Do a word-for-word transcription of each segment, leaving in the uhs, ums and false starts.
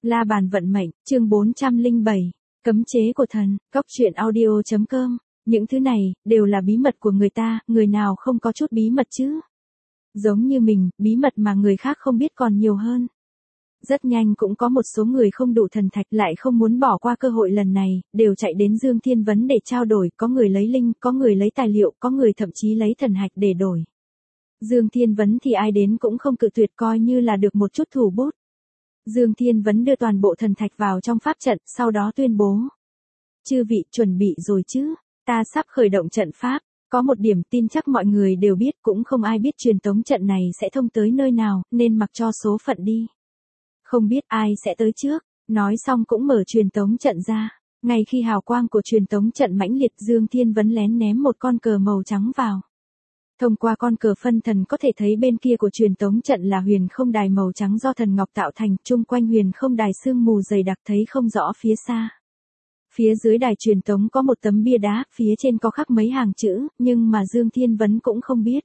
La bàn vận mệnh, chương bốn trăm lẻ bảy, cấm chế của thần, cóc truyện audio chấm com. Những thứ này, đều là bí mật của người ta, người nào không có chút bí mật chứ. Giống như mình, bí mật mà người khác không biết còn nhiều hơn. Rất nhanh cũng có một số người không đủ thần thạch lại không muốn bỏ qua cơ hội lần này, đều chạy đến Dương Thiên Vấn để trao đổi, có người lấy linh, có người lấy tài liệu, có người thậm chí lấy thần hạch để đổi. Dương Thiên Vấn thì ai đến cũng không cự tuyệt, coi như là được một chút thủ bút. Dương Thiên Vấn đưa toàn bộ thần thạch vào trong pháp trận, sau đó tuyên bố. Chư vị chuẩn bị rồi chứ, ta sắp khởi động trận pháp, có một điểm tin chắc mọi người đều biết, cũng không ai biết truyền tống trận này sẽ thông tới nơi nào, nên mặc cho số phận đi. Không biết ai sẽ tới trước, nói xong cũng mở truyền tống trận ra. Ngay khi hào quang của truyền tống trận mãnh liệt, Dương Thiên Vấn lén ném một con cờ màu trắng vào. Thông qua con cờ phân thần có thể thấy bên kia của truyền tống trận là huyền không đài màu trắng do thần ngọc tạo thành, chung quanh huyền không đài sương mù dày đặc thấy không rõ phía xa. Phía dưới đài truyền tống có một tấm bia đá, phía trên có khắc mấy hàng chữ, nhưng mà Dương Thiên Vấn cũng không biết.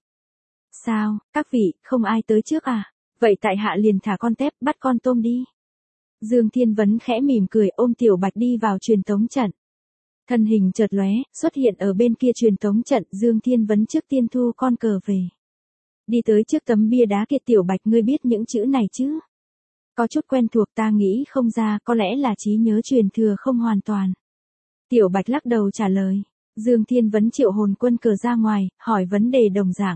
Sao, các vị, không ai tới trước à? Vậy tại hạ liền thả con tép, bắt con tôm đi. Dương Thiên Vấn khẽ mỉm cười, ôm Tiểu Bạch đi vào truyền tống trận. Thân hình chợt lóe, xuất hiện ở bên kia truyền tống trận, Dương Thiên Vấn trước tiên thu con cờ về. Đi tới trước tấm bia đá kia, Tiểu Bạch, ngươi biết những chữ này chứ? Có chút quen thuộc, ta nghĩ không ra, có lẽ là trí nhớ truyền thừa không hoàn toàn. Tiểu Bạch lắc đầu trả lời. Dương Thiên Vấn triệu hồn quân cờ ra ngoài, hỏi vấn đề đồng dạng.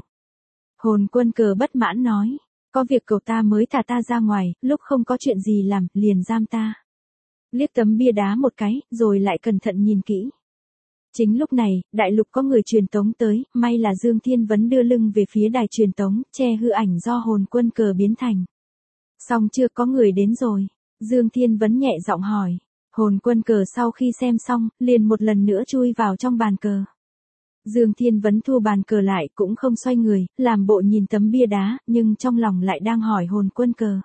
Hồn quân cờ bất mãn nói. Có việc cầu ta mới thả ta ra ngoài, lúc không có chuyện gì làm, liền giam ta. Liếc tấm bia đá một cái, rồi lại cẩn thận nhìn kỹ. Chính lúc này, đại lục có người truyền tống tới, may là Dương Thiên Vấn đưa lưng về phía đài truyền tống, che hư ảnh do hồn quân cờ biến thành. Xong chưa, có người đến rồi. Dương Thiên Vấn nhẹ giọng hỏi. Hồn quân cờ sau khi xem xong, liền một lần nữa chui vào trong bàn cờ. Dương Thiên Vấn thu bàn cờ lại, cũng không xoay người, làm bộ nhìn tấm bia đá, nhưng trong lòng lại đang hỏi hồn quân cờ.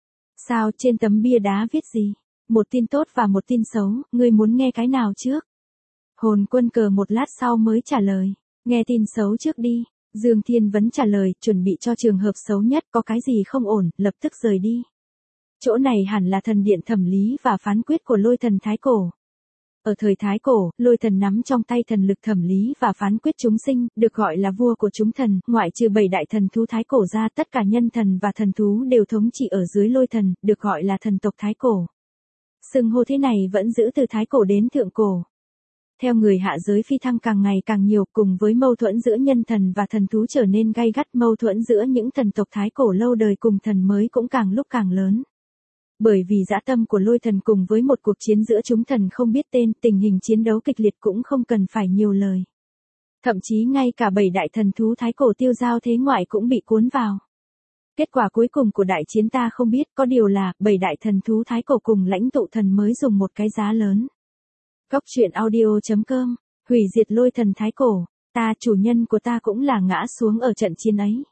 Sao, trên tấm bia đá viết gì? Một tin tốt và một tin xấu, ngươi muốn nghe cái nào trước? Hồn quân cờ một lát sau mới trả lời. Nghe tin xấu trước đi. Dương Thiên Vấn trả lời, chuẩn bị cho trường hợp xấu nhất, có cái gì không ổn, lập tức rời đi. Chỗ này hẳn là thần điện thẩm lý và phán quyết của lôi thần Thái Cổ. Ở thời Thái Cổ, lôi thần nắm trong tay thần lực thẩm lý và phán quyết chúng sinh, được gọi là vua của chúng thần, ngoại trừ bảy đại thần thú Thái Cổ ra, tất cả nhân thần và thần thú đều thống trị ở dưới lôi thần, được gọi là thần tộc Thái Cổ. Xưng hô thế này vẫn giữ từ Thái Cổ đến Thượng Cổ. Theo người hạ giới phi thăng càng ngày càng nhiều, cùng với mâu thuẫn giữa nhân thần và thần thú trở nên gay gắt, mâu thuẫn giữa những thần tộc Thái Cổ lâu đời cùng thần mới cũng càng lúc càng lớn. Bởi vì dã tâm của lôi thần cùng với một cuộc chiến giữa chúng thần không biết tên, tình hình chiến đấu kịch liệt cũng không cần phải nhiều lời. Thậm chí ngay cả bảy đại thần thú Thái Cổ tiêu giao thế ngoại cũng bị cuốn vào. Kết quả cuối cùng của đại chiến ta không biết, có điều là, bảy đại thần thú Thái Cổ cùng lãnh tụ thần mới dùng một cái giá lớn. Cóc truyện audio chấm com, hủy diệt lôi thần Thái Cổ, ta chủ nhân của ta cũng là ngã xuống ở trận chiến ấy.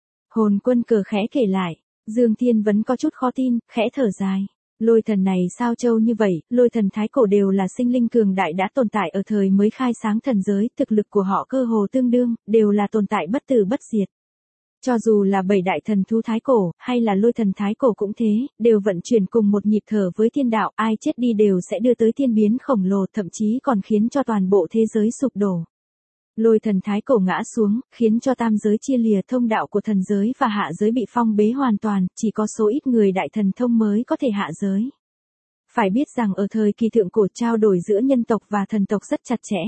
Hồn quân cờ khẽ kể lại. Dương Thiên Vấn có chút khó tin, khẽ thở dài. Lôi thần này sao trâu như vậy, lôi thần Thái Cổ đều là sinh linh cường đại đã tồn tại ở thời mới khai sáng thần giới, thực lực của họ cơ hồ tương đương, đều là tồn tại bất tử bất diệt. Cho dù là bảy đại thần thú Thái Cổ, hay là lôi thần Thái Cổ cũng thế, đều vận chuyển cùng một nhịp thở với thiên đạo, ai chết đi đều sẽ đưa tới thiên biến khổng lồ, thậm chí còn khiến cho toàn bộ thế giới sụp đổ. Lôi thần Thái Cổ ngã xuống, khiến cho tam giới chia lìa, thông đạo của thần giới và hạ giới bị phong bế hoàn toàn, chỉ có số ít người đại thần thông mới có thể hạ giới. Phải biết rằng ở thời kỳ thượng cổ trao đổi giữa nhân tộc và thần tộc rất chặt chẽ.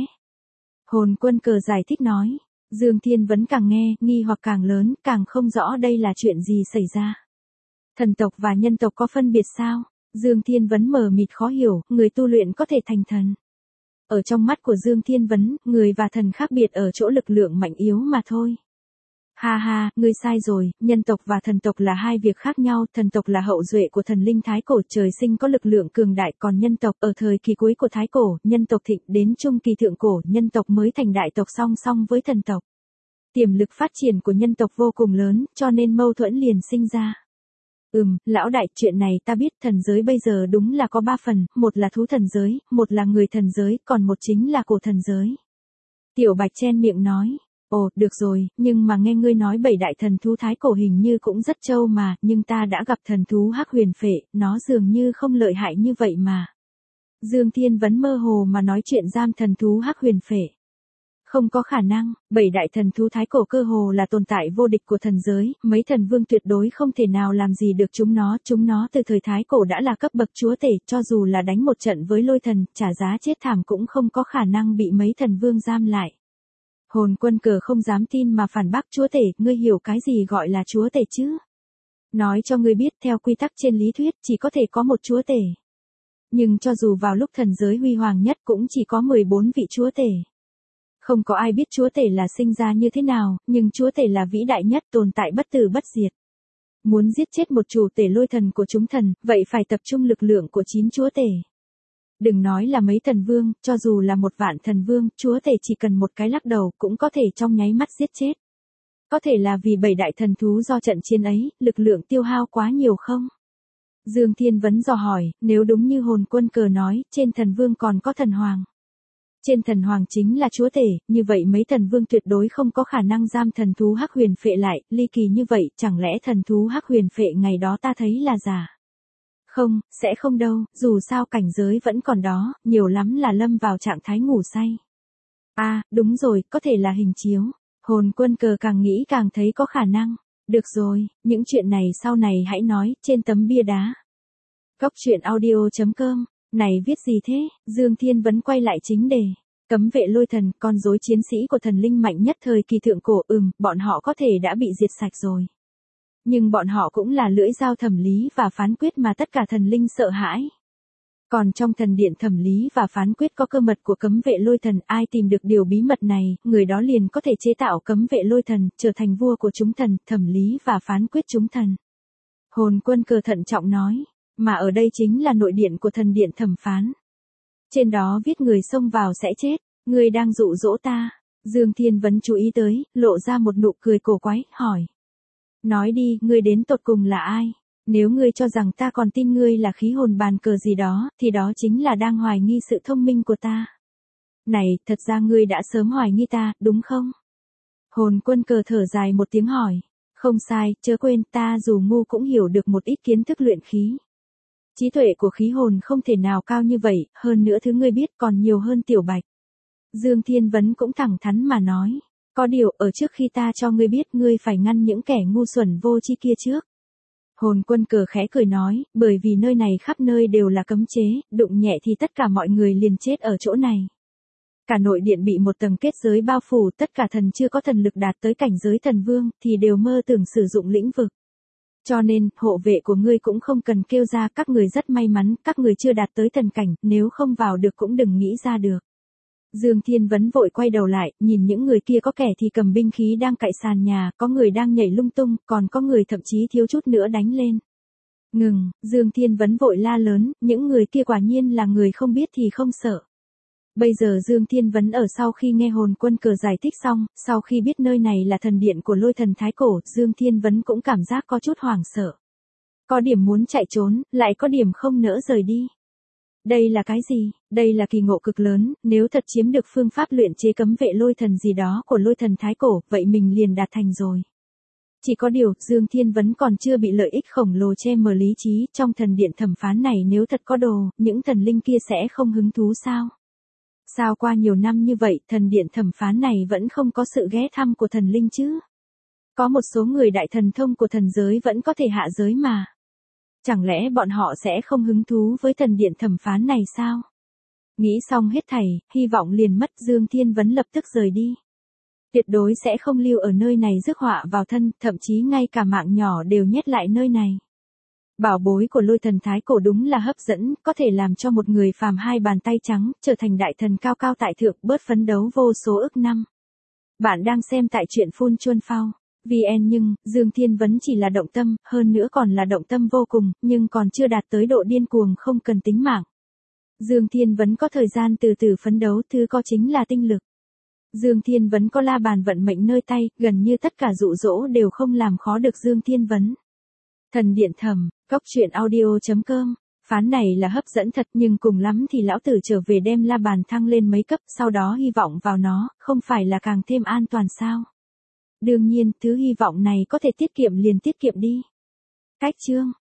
Hồn quân cờ giải thích nói. Dương Thiên Vấn càng nghe, nghi hoặc càng lớn, càng không rõ đây là chuyện gì xảy ra. Thần tộc và nhân tộc có phân biệt sao? Dương Thiên Vấn mờ mịt khó hiểu, người tu luyện có thể thành thần. Ở trong mắt của Dương Thiên Vấn, người và thần khác biệt ở chỗ lực lượng mạnh yếu mà thôi. Ha ha, ngươi sai rồi, nhân tộc và thần tộc là hai việc khác nhau, thần tộc là hậu duệ của thần linh Thái Cổ trời sinh có lực lượng cường đại, còn nhân tộc ở thời kỳ cuối của Thái Cổ, nhân tộc thịnh đến trung kỳ thượng cổ, nhân tộc mới thành đại tộc song song với thần tộc. Tiềm lực phát triển của nhân tộc vô cùng lớn, cho nên mâu thuẫn liền sinh ra. Ừm, lão đại, chuyện này ta biết, thần giới bây giờ đúng là có ba phần, một là thú thần giới, một là người thần giới, còn một chính là cổ thần giới. Tiểu Bạch chen miệng nói. Ồ, được rồi, nhưng mà nghe ngươi nói bảy đại thần thú thái cổ hình như cũng rất trâu mà, nhưng ta đã gặp thần thú hắc huyền phệ, nó dường như không lợi hại như vậy mà. Dương Thiên Vấn mơ hồ mà nói chuyện giam thần thú hắc huyền phệ. Không có khả năng, bảy đại thần thú thái cổ cơ hồ là tồn tại vô địch của thần giới, mấy thần vương tuyệt đối không thể nào làm gì được chúng nó, chúng nó từ thời thái cổ đã là cấp bậc chúa tể, cho dù là đánh một trận với lôi thần, trả giá chết thảm cũng không có khả năng bị mấy thần vương giam lại. Hồn Quân Cờ không dám tin mà phản bác chúa tể, ngươi hiểu cái gì gọi là chúa tể chứ? Nói cho ngươi biết theo quy tắc trên lý thuyết chỉ có thể có một chúa tể. Nhưng cho dù vào lúc thần giới huy hoàng nhất cũng chỉ có mười bốn vị chúa tể. Không có ai biết chúa tể là sinh ra như thế nào, nhưng chúa tể là vĩ đại nhất tồn tại bất tử bất diệt. Muốn giết chết một chủ tể lôi thần của chúng thần, vậy phải tập trung lực lượng của chín chúa tể. Đừng nói là mấy thần vương, cho dù là một vạn thần vương, chúa tể chỉ cần một cái lắc đầu cũng có thể trong nháy mắt giết chết. Có thể là vì bảy đại thần thú do trận chiến ấy, lực lượng tiêu hao quá nhiều không? Dương Thiên Vấn dò hỏi, nếu đúng như Hồn Quân Cờ nói, trên thần vương còn có thần hoàng. Trên thần hoàng chính là chúa tể, như vậy mấy thần vương tuyệt đối không có khả năng giam thần thú hắc huyền phệ lại, ly kỳ như vậy, chẳng lẽ thần thú hắc huyền phệ ngày đó ta thấy là giả? Không, sẽ không đâu, dù sao cảnh giới vẫn còn đó, nhiều lắm là lâm vào trạng thái ngủ say. À, đúng rồi, có thể là hình chiếu. Hồn Quân Cờ càng nghĩ càng thấy có khả năng. Được rồi, những chuyện này sau này hãy nói, trên tấm bia đá. Cóc truyện audio chấm com, này viết gì thế? Dương Thiên Vấn quay lại chính đề. Cấm vệ lôi thần, con rối chiến sĩ của thần linh mạnh nhất thời kỳ thượng cổ, ừm, bọn họ có thể đã bị diệt sạch rồi. Nhưng bọn họ cũng là lưỡi dao thẩm lý và phán quyết mà tất cả thần linh sợ hãi. Còn trong thần điện thẩm lý và phán quyết có cơ mật của cấm vệ lôi thần, ai tìm được điều bí mật này, người đó liền có thể chế tạo cấm vệ lôi thần, trở thành vua của chúng thần, thẩm lý và phán quyết chúng thần. Hồn Quân Cờ thận trọng nói, mà ở đây chính là nội điện của thần điện thẩm phán. Trên đó viết người xông vào sẽ chết, người đang dụ dỗ ta. Dương Thiên Vấn chú ý tới, lộ ra một nụ cười cổ quái, hỏi. Nói đi, ngươi đến tột cùng là ai? Nếu ngươi cho rằng ta còn tin ngươi là khí hồn bàn cờ gì đó, thì đó chính là đang hoài nghi sự thông minh của ta. Này, thật ra ngươi đã sớm hoài nghi ta, đúng không? Hồn Quân Cờ thở dài một tiếng hỏi. Không sai, chớ quên, ta dù ngu cũng hiểu được một ít kiến thức luyện khí. Trí tuệ của khí hồn không thể nào cao như vậy, hơn nữa thứ ngươi biết còn nhiều hơn Tiểu Bạch. Dương Thiên Vấn cũng thẳng thắn mà nói. Có điều, ở trước khi ta cho ngươi biết, ngươi phải ngăn những kẻ ngu xuẩn vô tri kia trước. Hồn Quân Cờ khẽ cười nói, bởi vì nơi này khắp nơi đều là cấm chế, đụng nhẹ thì tất cả mọi người liền chết ở chỗ này. Cả nội điện bị một tầng kết giới bao phủ, tất cả thần chưa có thần lực đạt tới cảnh giới thần vương, thì đều mơ tưởng sử dụng lĩnh vực. Cho nên, hộ vệ của ngươi cũng không cần kêu ra, các người rất may mắn, các người chưa đạt tới thần cảnh, nếu không vào được cũng đừng nghĩ ra được. Dương Thiên Vấn vội quay đầu lại, nhìn những người kia, có kẻ thì cầm binh khí đang cạy sàn nhà, có người đang nhảy lung tung, còn có người thậm chí thiếu chút nữa đánh lên. Ngừng, Dương Thiên Vấn vội la lớn, những người kia quả nhiên là người không biết thì không sợ. Bây giờ Dương Thiên Vấn ở sau khi nghe Hồn Quân Cờ giải thích xong, sau khi biết nơi này là thần điện của lôi thần thái cổ, Dương Thiên Vấn cũng cảm giác có chút hoảng sợ. Có điểm muốn chạy trốn, lại có điểm không nỡ rời đi. Đây là cái gì? Đây là kỳ ngộ cực lớn, nếu thật chiếm được phương pháp luyện chế cấm vệ lôi thần gì đó của lôi thần thái cổ, vậy mình liền đạt thành rồi. Chỉ có điều, Dương Thiên Vấn còn chưa bị lợi ích khổng lồ che mờ lý trí, trong thần điện thẩm phán này nếu thật có đồ, những thần linh kia sẽ không hứng thú sao? Sao qua nhiều năm như vậy, thần điện thẩm phán này vẫn không có sự ghé thăm của thần linh chứ? Có một số người đại thần thông của thần giới vẫn có thể hạ giới mà. Chẳng lẽ bọn họ sẽ không hứng thú với thần điện thẩm phán này sao? Nghĩ xong hết thảy, hy vọng liền mất. Dương Thiên Vấn lập tức rời đi. Tuyệt đối sẽ không lưu ở nơi này rước họa vào thân, thậm chí ngay cả mạng nhỏ đều nhét lại nơi này. Bảo bối của lôi thần thái cổ đúng là hấp dẫn, có thể làm cho một người phàm hai bàn tay trắng, trở thành đại thần cao cao tại thượng, bớt phấn đấu vô số ức năm. Bạn đang xem tại truyện Phun Chuân Phao. vê en nhưng, Dương Thiên Vấn chỉ là động tâm, hơn nữa còn là động tâm vô cùng, nhưng còn chưa đạt tới độ điên cuồng không cần tính mạng. Dương Thiên Vấn có thời gian từ từ phấn đấu, thứ có chính là tinh lực. Dương Thiên Vấn có la bàn vận mệnh nơi tay, gần như tất cả dụ dỗ đều không làm khó được Dương Thiên Vấn. Thần điện thẩm, cóc truyện audio chấm com Phán này là hấp dẫn thật, nhưng cùng lắm thì lão tử trở về đem la bàn thăng lên mấy cấp, sau đó hy vọng vào nó, không phải là càng thêm an toàn sao? Đương nhiên, thứ hy vọng này có thể tiết kiệm liền tiết kiệm đi. Cách chương